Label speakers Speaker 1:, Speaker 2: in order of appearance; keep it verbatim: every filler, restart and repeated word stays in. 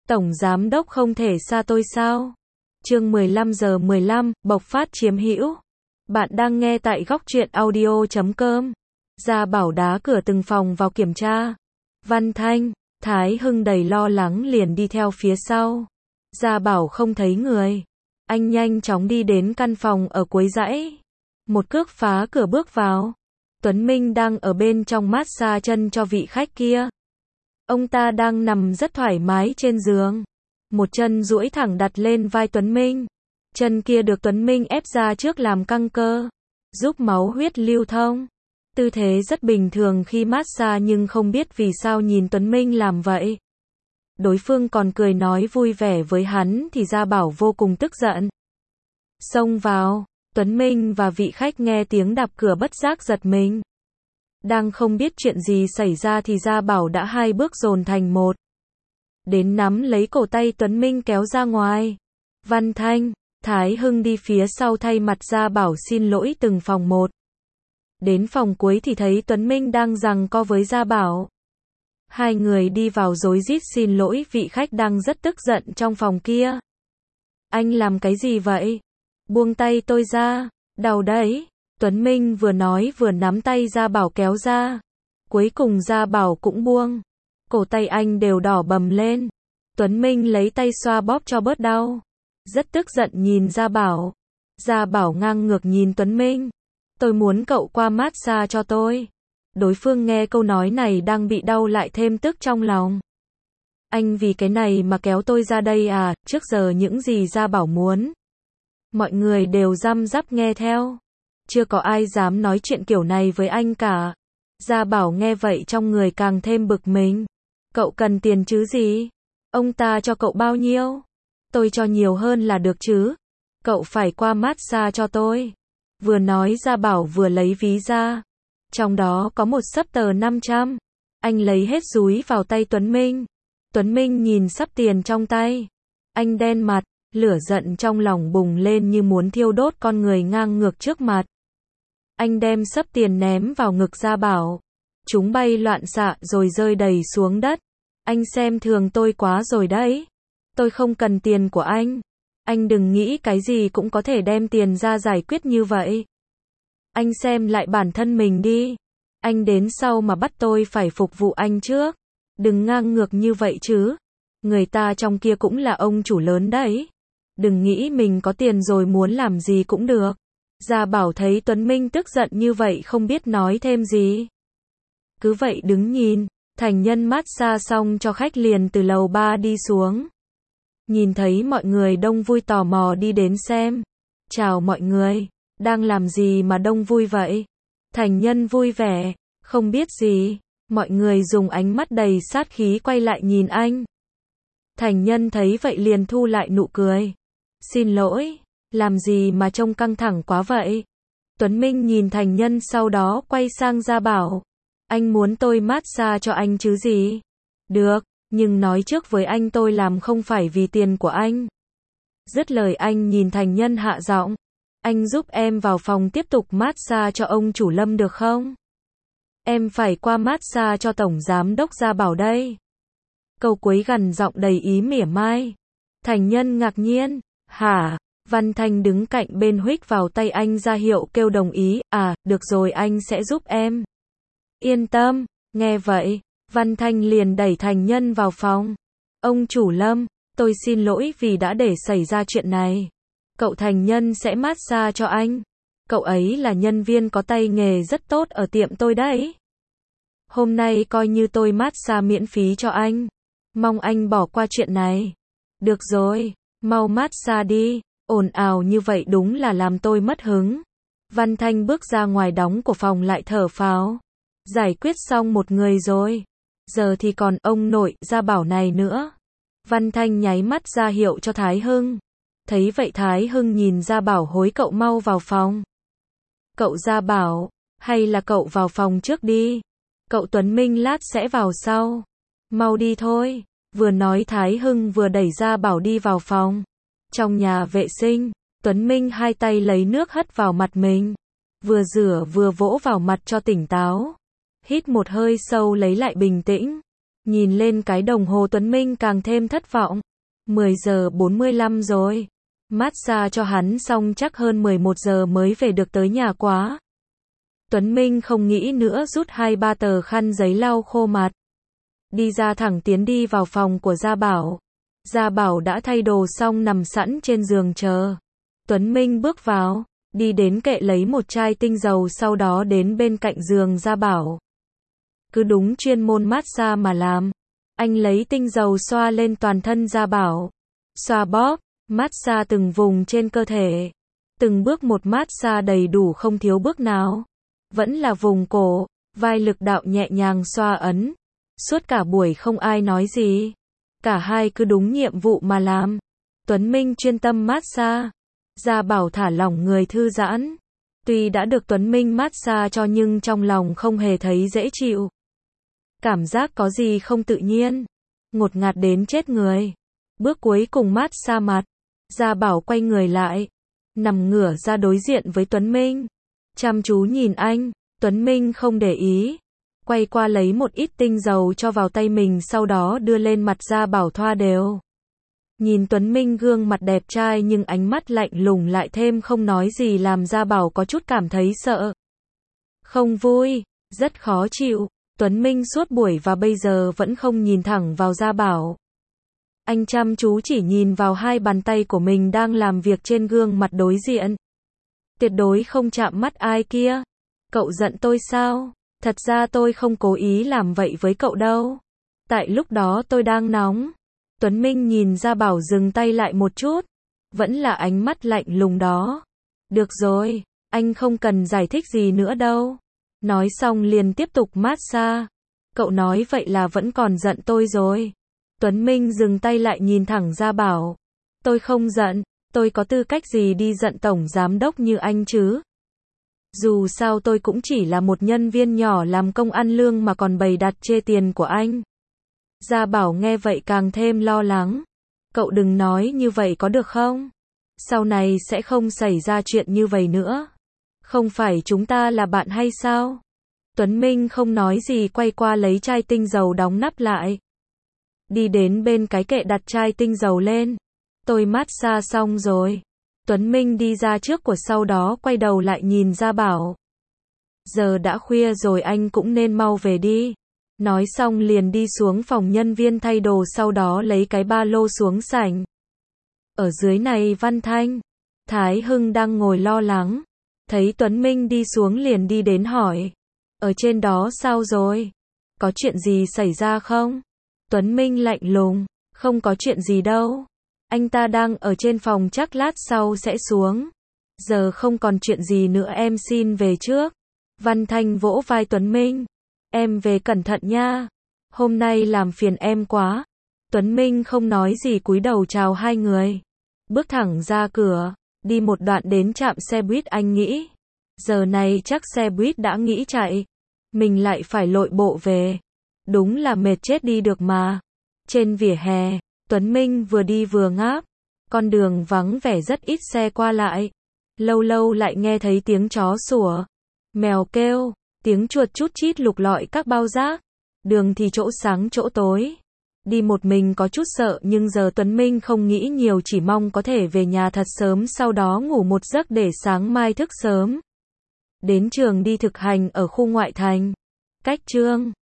Speaker 1: Tổng giám đốc không thể xa tôi sao? Chương mười lăm giờ mười lăm, bộc phát chiếm hữu. Bạn đang nghe tại góc truyện audio chấm com. Gia Bảo đá cửa từng phòng vào kiểm tra. Văn Thanh, Thái Hưng đầy lo lắng liền đi theo phía sau. Gia Bảo không thấy người. Anh nhanh chóng đi đến căn phòng ở cuối dãy. Một cước phá cửa bước vào. Tuấn Minh đang ở bên trong massage chân cho vị khách kia. Ông ta đang nằm rất thoải mái trên giường. Một chân duỗi thẳng đặt lên vai Tuấn Minh. Chân kia được Tuấn Minh ép ra trước làm căng cơ, giúp máu huyết lưu thông. Tư thế rất bình thường khi massage nhưng không biết vì sao nhìn Tuấn Minh làm vậy. Đối phương còn cười nói vui vẻ với hắn thì Gia Bảo vô cùng tức giận. Xông vào, Tuấn Minh và vị khách nghe tiếng đạp cửa bất giác giật mình. Đang không biết chuyện gì xảy ra thì Gia Bảo đã hai bước dồn thành một. Đến nắm lấy cổ tay Tuấn Minh kéo ra ngoài. Văn Thanh, Thái Hưng đi phía sau thay mặt Gia Bảo xin lỗi từng phòng một. Đến phòng cuối thì thấy Tuấn Minh đang giằng co với Gia Bảo. Hai người đi vào rối rít xin lỗi vị khách đang rất tức giận trong phòng kia. Anh làm cái gì vậy? Buông tay tôi ra, đau đấy. Tuấn Minh vừa nói vừa nắm tay Gia Bảo kéo ra. Cuối cùng Gia Bảo cũng buông. Cổ tay anh đều đỏ bầm lên. Tuấn Minh lấy tay xoa bóp cho bớt đau. Rất tức giận nhìn Gia Bảo. Gia Bảo ngang ngược nhìn Tuấn Minh. Tôi muốn cậu qua massage cho tôi. Đối phương nghe câu nói này đang bị đau lại thêm tức trong lòng. Anh vì cái này mà kéo tôi ra đây à? Trước giờ những gì Gia Bảo muốn, mọi người đều răm rắp nghe theo. Chưa có ai dám nói chuyện kiểu này với anh cả. Gia Bảo nghe vậy trong người càng thêm bực mình. Cậu cần tiền chứ gì? Ông ta cho cậu bao nhiêu? Tôi cho nhiều hơn là được chứ. Cậu phải qua massage cho tôi. Vừa nói Gia Bảo vừa lấy ví ra. Trong đó có một xấp tờ năm trăm. Anh lấy hết dúi vào tay Tuấn Minh. Tuấn Minh nhìn xấp tiền trong tay. Anh đen mặt, lửa giận trong lòng bùng lên như muốn thiêu đốt con người ngang ngược trước mặt. Anh đem xấp tiền ném vào ngực Gia Bảo. Chúng bay loạn xạ rồi rơi đầy xuống đất. Anh xem thường tôi quá rồi đấy. Tôi không cần tiền của anh. Anh đừng nghĩ cái gì cũng có thể đem tiền ra giải quyết như vậy. Anh xem lại bản thân mình đi. Anh đến sau mà bắt tôi phải phục vụ anh trước. Đừng ngang ngược như vậy chứ. Người ta trong kia cũng là ông chủ lớn đấy. Đừng nghĩ mình có tiền rồi muốn làm gì cũng được. Gia Bảo thấy Tuấn Minh tức giận như vậy không biết nói thêm gì. Cứ vậy đứng nhìn. Thành nhân massage xong cho khách liền từ lầu ba đi xuống. Nhìn thấy mọi người đông vui tò mò đi đến xem. Chào mọi người, đang làm gì mà đông vui vậy? Thành nhân vui vẻ, không biết gì. Mọi người dùng ánh mắt đầy sát khí quay lại nhìn anh. Thành nhân thấy vậy liền thu lại nụ cười. Xin lỗi, làm gì mà trông căng thẳng quá vậy? Tuấn Minh nhìn thành nhân sau đó quay sang Gia Bảo. Anh muốn tôi massage cho anh chứ gì? Được, nhưng nói trước với anh tôi làm không phải vì tiền của anh. Dứt lời anh nhìn thành nhân hạ giọng. Anh giúp em vào phòng tiếp tục massage cho ông chủ Lâm được không? Em phải qua massage cho tổng giám đốc Gia Bảo đây. Câu cuối gằn giọng đầy ý mỉa mai. Thành nhân ngạc nhiên. Hả? Văn Thanh đứng cạnh bên huých vào tay anh ra hiệu kêu đồng ý. À, được rồi anh sẽ giúp em. Yên tâm, nghe vậy, Văn Thanh liền đẩy thành nhân vào phòng. Ông chủ Lâm, tôi xin lỗi vì đã để xảy ra chuyện này. Cậu thành nhân sẽ massage cho anh. Cậu ấy là nhân viên có tay nghề rất tốt ở tiệm tôi đấy. Hôm nay coi như tôi massage miễn phí cho anh. Mong anh bỏ qua chuyện này. Được rồi, mau massage đi. Ồn ào như vậy đúng là làm tôi mất hứng. Văn Thanh bước ra ngoài đóng của phòng lại thở phào. Giải quyết xong một người rồi. Giờ thì còn ông nội Gia Bảo này nữa. Văn Thanh nháy mắt ra hiệu cho Thái Hưng. Thấy vậy Thái Hưng nhìn Gia Bảo hối cậu mau vào phòng. Cậu Gia Bảo, hay là cậu vào phòng trước đi. Cậu Tuấn Minh lát sẽ vào sau. Mau đi thôi. Vừa nói Thái Hưng vừa đẩy Gia Bảo đi vào phòng. Trong nhà vệ sinh, Tuấn Minh hai tay lấy nước hất vào mặt mình. Vừa rửa vừa vỗ vào mặt cho tỉnh táo. Hít một hơi sâu lấy lại bình tĩnh. Nhìn lên cái đồng hồ Tuấn Minh càng thêm thất vọng. mười giờ bốn mươi lăm rồi. Massage cho hắn xong chắc hơn mười một giờ mới về được tới nhà quá. Tuấn Minh không nghĩ nữa rút hai ba tờ khăn giấy lau khô mặt. Đi ra thẳng tiến đi vào phòng của Gia Bảo. Gia Bảo đã thay đồ xong nằm sẵn trên giường chờ. Tuấn Minh bước vào, đi đến kệ lấy một chai tinh dầu sau đó đến bên cạnh giường Gia Bảo. Cứ đúng chuyên môn massage mà làm. Anh lấy tinh dầu xoa lên toàn thân Gia Bảo. Xoa bóp, massage từng vùng trên cơ thể. Từng bước một massage đầy đủ không thiếu bước nào. Vẫn là vùng cổ, vai lực đạo nhẹ nhàng xoa ấn. Suốt cả buổi không ai nói gì. Cả hai cứ đúng nhiệm vụ mà làm. Tuấn Minh chuyên tâm massage. Gia Bảo thả lỏng người thư giãn. Tuy đã được Tuấn Minh massage cho nhưng trong lòng không hề thấy dễ chịu. Cảm giác có gì không tự nhiên. Ngột ngạt đến chết người. Bước cuối cùng massage mặt. Gia Bảo quay người lại. Nằm ngửa ra đối diện với Tuấn Minh. Chăm chú nhìn anh. Tuấn Minh không để ý. Quay qua lấy một ít tinh dầu cho vào tay mình sau đó đưa lên mặt Gia Bảo thoa đều. Nhìn Tuấn Minh gương mặt đẹp trai nhưng ánh mắt lạnh lùng lại thêm không nói gì làm Gia Bảo có chút cảm thấy sợ. Không vui, rất khó chịu. Tuấn Minh suốt buổi và bây giờ vẫn không nhìn thẳng vào Gia Bảo. Anh chăm chú chỉ nhìn vào hai bàn tay của mình đang làm việc trên gương mặt đối diện. Tuyệt đối không chạm mắt ai kia. Cậu giận tôi sao? Thật ra tôi không cố ý làm vậy với cậu đâu. Tại lúc đó tôi đang nóng. Tuấn Minh nhìn Gia Bảo dừng tay lại một chút. Vẫn là ánh mắt lạnh lùng đó. Được rồi, anh không cần giải thích gì nữa đâu. Nói xong liền tiếp tục massage. Cậu nói vậy là vẫn còn giận tôi rồi. Tuấn Minh dừng tay lại nhìn thẳng Gia Bảo. Tôi không giận, tôi có tư cách gì đi giận tổng giám đốc như anh chứ? Dù sao tôi cũng chỉ là một nhân viên nhỏ làm công ăn lương mà còn bày đặt chê tiền của anh. Gia Bảo nghe vậy càng thêm lo lắng. Cậu đừng nói như vậy có được không? Sau này sẽ không xảy ra chuyện như vậy nữa. Không phải chúng ta là bạn hay sao? Tuấn Minh không nói gì quay qua lấy chai tinh dầu đóng nắp lại. Đi đến bên cái kệ đặt chai tinh dầu lên. Tôi massage xong rồi. Tuấn Minh đi ra trước của sau đó quay đầu lại nhìn Gia Bảo. Giờ đã khuya rồi anh cũng nên mau về đi. Nói xong liền đi xuống phòng nhân viên thay đồ sau đó lấy cái ba lô xuống sảnh. Ở dưới này Văn Thanh, Thái Hưng đang ngồi lo lắng. Thấy Tuấn Minh đi xuống liền đi đến hỏi. Ở trên đó sao rồi? Có chuyện gì xảy ra không? Tuấn Minh lạnh lùng. Không có chuyện gì đâu. Anh ta đang ở trên phòng chắc lát sau sẽ xuống. Giờ không còn chuyện gì nữa em xin về trước. Văn Thanh vỗ vai Tuấn Minh. Em về cẩn thận nha. Hôm nay làm phiền em quá. Tuấn Minh không nói gì cúi đầu chào hai người. Bước thẳng ra cửa. Đi một đoạn đến trạm xe buýt anh nghĩ. Giờ này chắc xe buýt đã nghỉ chạy. Mình lại phải lội bộ về. Đúng là mệt chết đi được mà. Trên vỉa hè, Tuấn Minh vừa đi vừa ngáp. Con đường vắng vẻ rất ít xe qua lại. Lâu lâu lại nghe thấy tiếng chó sủa. Mèo kêu. Tiếng chuột chút chít lục lọi các bao rác. Đường thì chỗ sáng chỗ tối. Đi một mình có chút sợ nhưng giờ Tuấn Minh không nghĩ nhiều chỉ mong có thể về nhà thật sớm sau đó ngủ một giấc để sáng mai thức sớm. Đến trường đi thực hành ở khu ngoại thành. Cách trường